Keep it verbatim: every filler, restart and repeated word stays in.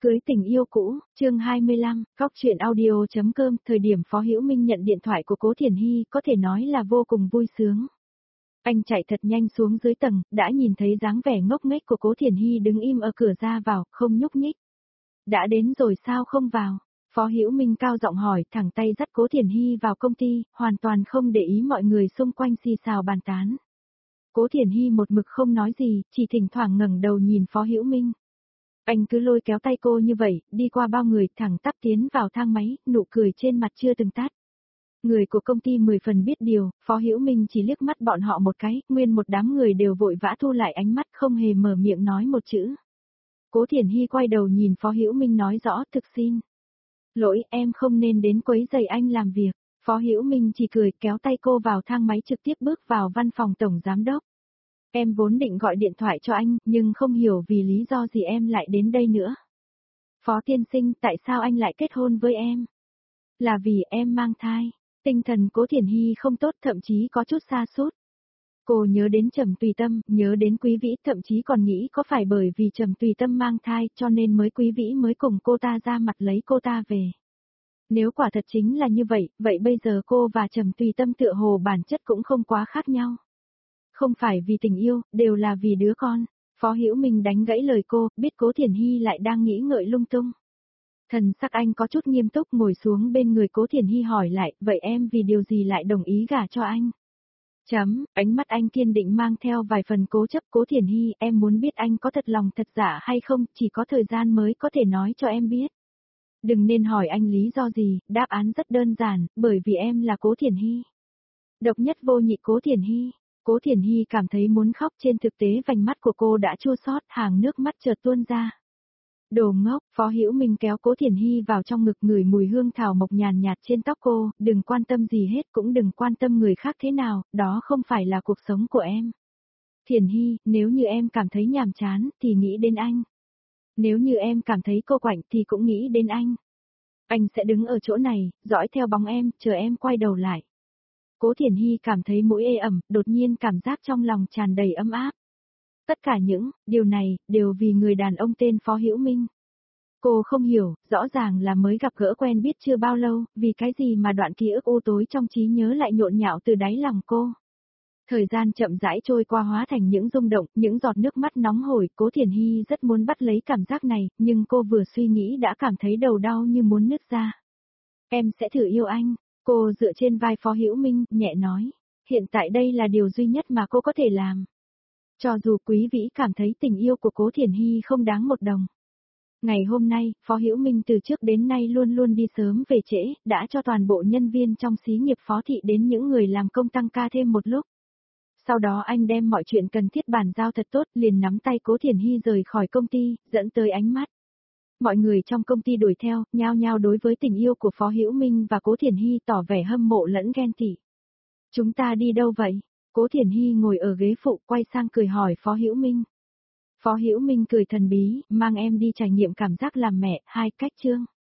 Cưới tình yêu cũ, chương hai mươi lăm, góc truyện audio chấm com, thời điểm Phó Hữu Minh nhận điện thoại của Cố Thiển Hy có thể nói là vô cùng vui sướng. Anh chạy thật nhanh xuống dưới tầng, đã nhìn thấy dáng vẻ ngốc nghếch của Cố Thiển Hy đứng im ở cửa ra vào, không nhúc nhích. Đã đến rồi sao không vào? Phó Hữu Minh cao giọng hỏi, thẳng tay dắt Cố Thiển Hy vào công ty, hoàn toàn không để ý mọi người xung quanh xì xào bàn tán. Cố Thiển Hy một mực không nói gì, chỉ thỉnh thoảng ngẩng đầu nhìn Phó Hữu Minh. Anh cứ lôi kéo tay cô như vậy, đi qua bao người, thẳng tắp tiến vào thang máy, nụ cười trên mặt chưa từng tắt. Người của công ty mười phần biết điều, Phó Hữu Minh chỉ liếc mắt bọn họ một cái, nguyên một đám người đều vội vã thu lại ánh mắt, không hề mở miệng nói một chữ. Cố Thiển Hy quay đầu nhìn Phó Hữu Minh nói rõ, thực xin lỗi, em không nên đến quấy rầy anh làm việc. Phó Hữu Minh chỉ cười, kéo tay cô vào thang máy, trực tiếp bước vào văn phòng tổng giám đốc. Em vốn định gọi điện thoại cho anh, nhưng không hiểu vì lý do gì em lại đến đây nữa. Phó tiên sinh, tại sao anh lại kết hôn với em? Là vì em mang thai. Tinh thần Cố Thiển Hy không tốt, thậm chí có chút sa sút. Cô nhớ đến Trầm Tùy Tâm, nhớ đến Quý Vĩ, thậm chí còn nghĩ có phải bởi vì Trầm Tùy Tâm mang thai cho nên mới Quý Vĩ mới cùng cô ta ra mặt lấy cô ta về. Nếu quả thật chính là như vậy, vậy bây giờ cô và Trầm Tùy Tâm tựa hồ bản chất cũng không quá khác nhau. Không phải vì tình yêu, đều là vì đứa con. Phó Hữu Minh đánh gãy lời cô, biết Cố Thiển Hy lại đang nghĩ ngợi lung tung. Thần sắc anh có chút nghiêm túc, ngồi xuống bên người Cố Thiển Hy hỏi lại, vậy em vì điều gì lại đồng ý gả cho anh? Chấm, ánh mắt anh kiên định mang theo vài phần cố chấp. Cố Thiển Hy, em muốn biết anh có thật lòng thật giả hay không, chỉ có thời gian mới có thể nói cho em biết. Đừng nên hỏi anh lý do gì, đáp án rất đơn giản, bởi vì em là Cố Thiển Hy. Độc nhất vô nhị Cố Thiển Hy. Cố Thiển Hy cảm thấy muốn khóc, trên thực tế vành mắt của cô đã chua xót, hàng nước mắt chợt tuôn ra. Đồ ngốc, Phó Hữu Minh kéo Cố Thiển Hy vào trong ngực, ngửi mùi hương thảo mộc nhàn nhạt trên tóc cô, đừng quan tâm gì hết, cũng đừng quan tâm người khác thế nào, đó không phải là cuộc sống của em. Thiển Hy, nếu như em cảm thấy nhàm chán, thì nghĩ đến anh. Nếu như em cảm thấy cô quạnh thì cũng nghĩ đến anh. Anh sẽ đứng ở chỗ này, dõi theo bóng em, chờ em quay đầu lại. Cố Thiển Hy cảm thấy mũi ê ẩm, đột nhiên cảm giác trong lòng tràn đầy ấm áp. Tất cả những điều này đều vì người đàn ông tên Phó Hữu Minh. Cô không hiểu, rõ ràng là mới gặp gỡ quen biết chưa bao lâu, vì cái gì mà đoạn ký ức u tối trong trí nhớ lại nhộn nhạo từ đáy lòng cô. Thời gian chậm rãi trôi qua hóa thành những rung động, những giọt nước mắt nóng hổi. Cố Thiển Hy rất muốn bắt lấy cảm giác này, nhưng cô vừa suy nghĩ đã cảm thấy đầu đau như muốn nứt ra. Em sẽ thử yêu anh. Cô dựa trên vai Phó Hữu Minh, nhẹ nói. Hiện tại đây là điều duy nhất mà cô có thể làm. Cho dù Quý Vĩ cảm thấy tình yêu của Cố Thiển Hy không đáng một đồng. Ngày hôm nay, Phó Hữu Minh từ trước đến nay luôn luôn đi sớm về trễ, đã cho toàn bộ nhân viên trong xí nghiệp Phó thị đến những người làm công tăng ca thêm một lúc. Sau đó anh đem mọi chuyện cần thiết bàn giao thật tốt, liền nắm tay Cố Thiển Hy rời khỏi công ty, dẫn tới ánh mắt. Mọi người trong công ty đuổi theo, nhao nhao đối với tình yêu của Phó Hữu Minh và Cố Thiển Hy tỏ vẻ hâm mộ lẫn ghen tị. Chúng ta đi đâu vậy? Cố Thiển Hy ngồi ở ghế phụ, quay sang cười hỏi Phó Hữu Minh. Phó Hữu Minh cười thần bí, mang em đi trải nghiệm cảm giác làm mẹ, hai cách chương.